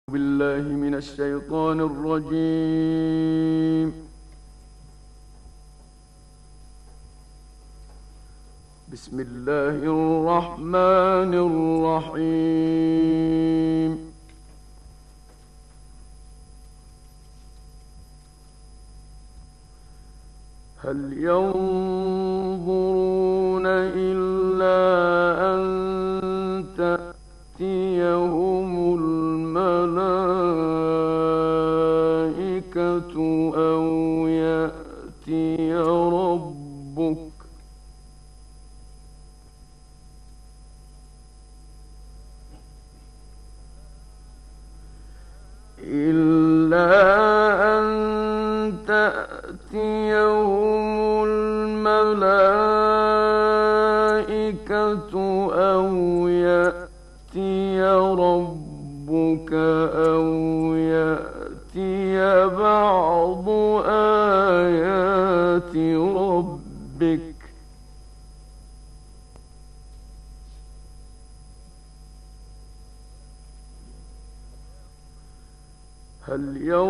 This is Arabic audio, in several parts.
بالله من الشيطان الرجيم. بسم الله الرحمن الرحيم. هل ينظرون إلا أن تأتيهم الملائكة أو يأتي ربك إلا أن تأتيهم الملائكة أو يأتي ربك أو يأتي بعض آيات ربك هل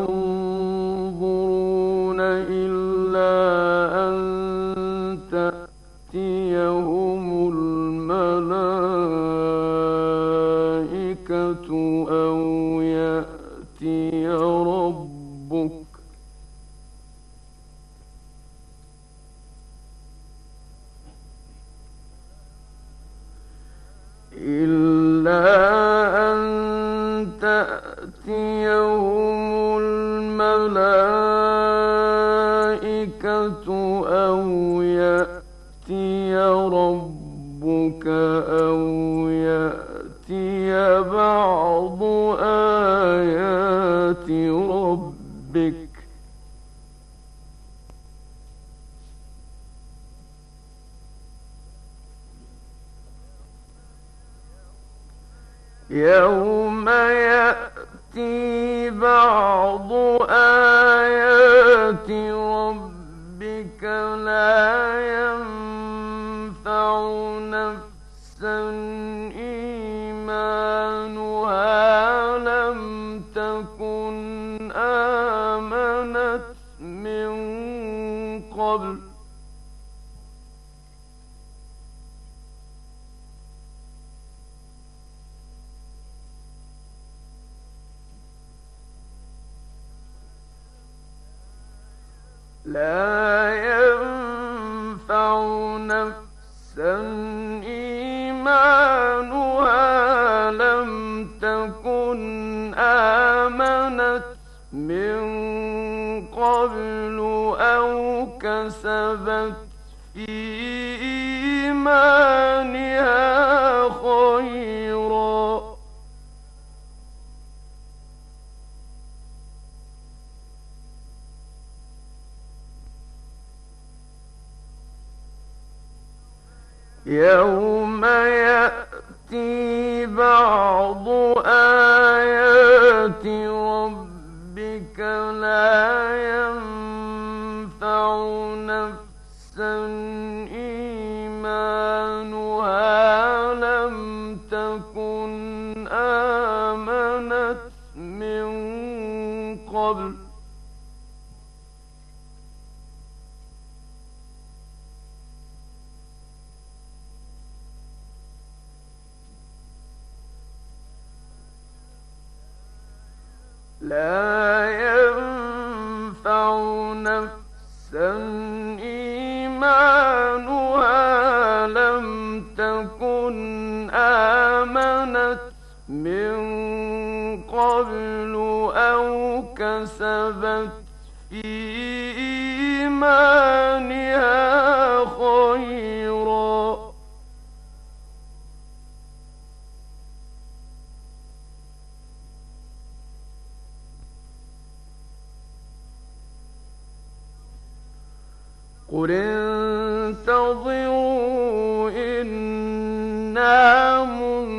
ينظرون إلا أن تأتيهم الملائكة أو يأتي ربك إلا أن تأتيهم الملائكة أو يأتي ربك أو يأتي بعض آيات ربك يوم يأتي بعض آيات ربك لا ينفع نفسا إيمانها لم تكن آمنت من قبل لا ينفع نفسا إيمانها لم تكن آمنت من قبل أو كسبت في إيمانها خيرا يوم يأتي بعض آيات ربك لا ينفع نفسا إيمانها لم تكن آمنت من قبل لا ينفع نفسا إيمانها لم تكن آمنت من قبل أو كسبت في إيمانها خيرا قل انتظروا إنا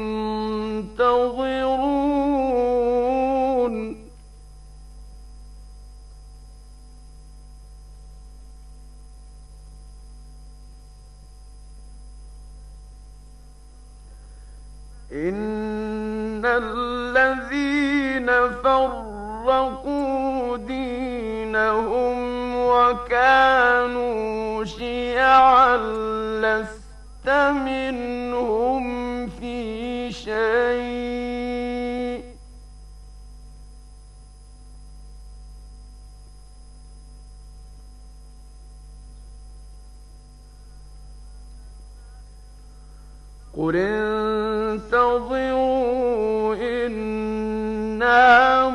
منتظرون إن الذين فرقوا دينهم وكانوا شيعا لست منهم في شيء قل انتظروا إنا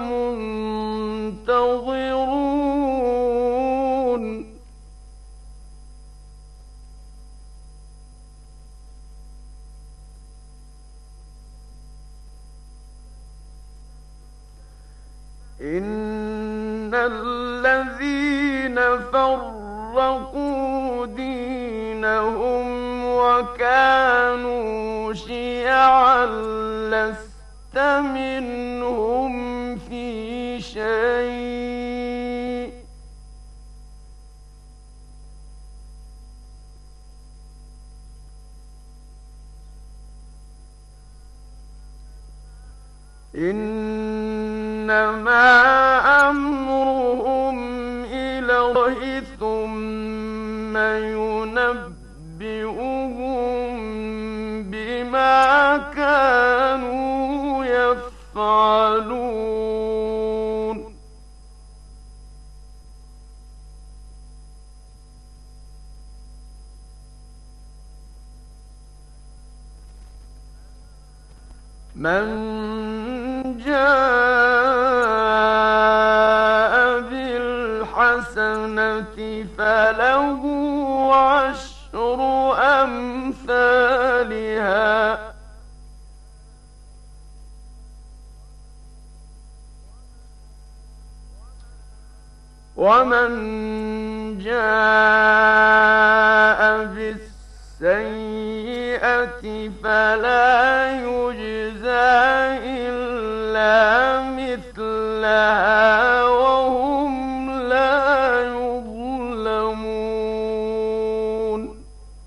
منتظرون إن الذين فرقوا دينهم وكانوا شيعا لست منهم في شيء إنما أمرهم إلى الله ثم ينبئهم بما كانوا يفعلون من جاء بالحسنة فله عشر أمثالها ومن جاء بالسيئة فلا يجزى إلا مثلها وهم لا يظلمون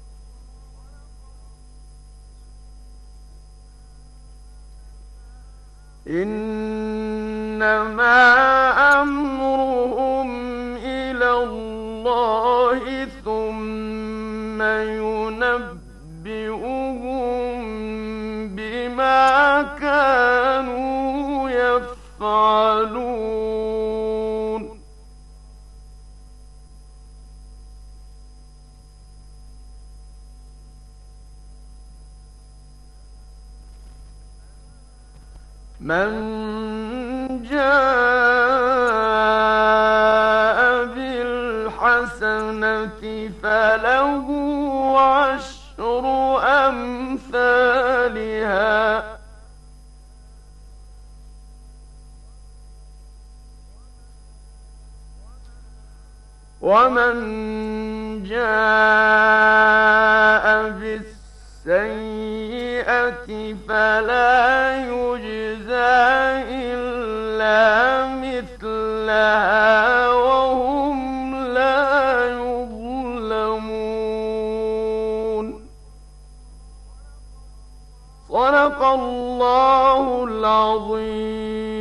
إنما أمرهم إلى الله ثم ينبئهم بما كانوا يفعلون من جاء بالحسنة فله عشر أمثالها ومن جاء بالسيئة فلا يجزى إلا مثلها وهم لا يظلمون صدق الله العظيم.